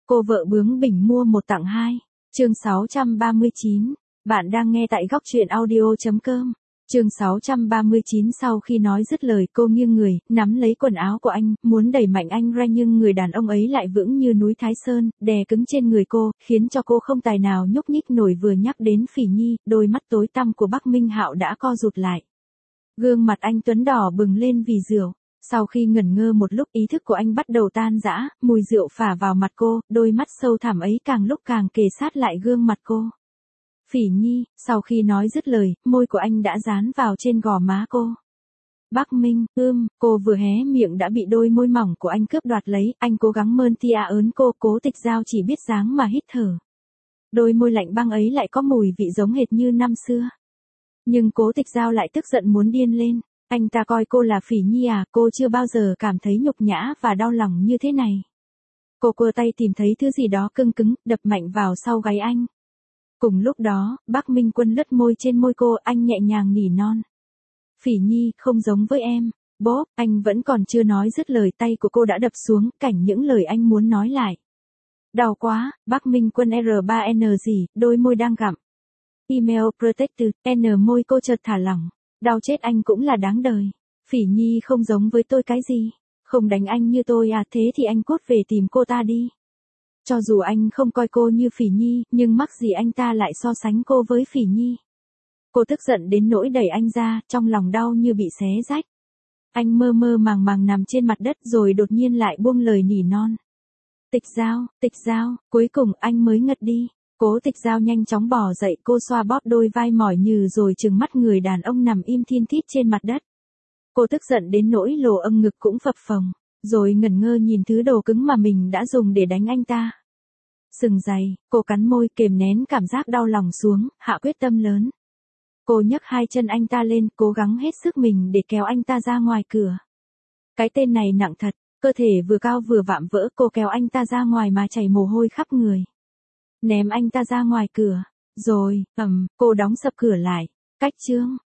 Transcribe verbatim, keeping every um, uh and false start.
Cô vợ bướng bỉnh mua một tặng hai. Chương sáu trăm ba mươi chín. Bạn đang nghe tại góc truyện audio chấm com. Chương sáu trăm ba mươi chín. Sau khi nói dứt lời, cô nghiêng người, nắm lấy quần áo của anh, muốn đẩy mạnh anh ra, nhưng người đàn ông ấy lại vững như núi Thái Sơn, đè cứng trên người cô, khiến cho cô không tài nào nhúc nhích nổi. Vừa nhắc đến Phỉ Nhi, đôi mắt tối tăm của Bắc Minh Hạo đã co rụt lại. Gương mặt anh tuấn đỏ bừng lên vì rượu. Sau khi ngẩn ngơ một lúc, ý thức của anh bắt đầu tan rã, mùi rượu phả vào mặt cô, đôi mắt sâu thẳm ấy càng lúc càng kề sát lại gương mặt cô. Phỉ Nhi, sau khi nói dứt lời, môi của anh đã dán vào trên gò má cô. Bắc Minh, ưm, cô vừa hé miệng đã bị đôi môi mỏng của anh cướp đoạt lấy, anh cố gắng mơn tia ớn cô, Cố Tịch Giao chỉ biết dáng mà hít thở. Đôi môi lạnh băng ấy lại có mùi vị giống hệt như năm xưa. Nhưng Cố Tịch Giao lại tức giận muốn điên lên. Anh ta coi cô là Phỉ Nhi à, cô chưa bao giờ cảm thấy nhục nhã và đau lòng như thế này. Cô cua tay tìm thấy thứ gì đó cứng cứng, đập mạnh vào sau gáy anh. Cùng lúc đó, Bắc Minh Quân lướt môi trên môi cô, anh nhẹ nhàng nỉ non. Phỉ Nhi, không giống với em. Bốp, anh vẫn còn chưa nói dứt lời, tay của cô đã đập xuống, cảnh những lời anh muốn nói lại. Đau quá, Bắc Minh Quân R ba N gì, đôi môi đang gặm. Email protected, N môi cô chợt thả lỏng. Đau chết anh cũng là đáng đời. Phỉ Nhi không giống với tôi cái gì. Không đánh anh như tôi à, thế thì anh cút về tìm cô ta đi. Cho dù anh không coi cô như Phỉ Nhi, nhưng mắc gì anh ta lại so sánh cô với Phỉ Nhi. Cô tức giận đến nỗi đẩy anh ra, trong lòng đau như bị xé rách. Anh mơ mơ màng màng nằm trên mặt đất rồi đột nhiên lại buông lời nỉ non. Tịch Giao, Tịch Giao, cuối cùng anh mới ngất đi. Cố Tịch Giao nhanh chóng bò dậy, cô xoa bóp đôi vai mỏi nhừ rồi trừng mắt người đàn ông nằm im thin thít trên mặt đất. Cô tức giận đến nỗi lồ âm ngực cũng phập phồng, rồi ngẩn ngơ nhìn thứ đồ cứng mà mình đã dùng để đánh anh ta. Sừng dày, cô cắn môi kềm nén cảm giác đau lòng xuống, hạ quyết tâm lớn. Cô nhấc hai chân anh ta lên, cố gắng hết sức mình để kéo anh ta ra ngoài cửa. Cái tên này nặng thật, cơ thể vừa cao vừa vạm vỡ, cô kéo anh ta ra ngoài mà chảy mồ hôi khắp người. Ném anh ta ra ngoài cửa, rồi, ầm, cô đóng sập cửa lại. Cách chương.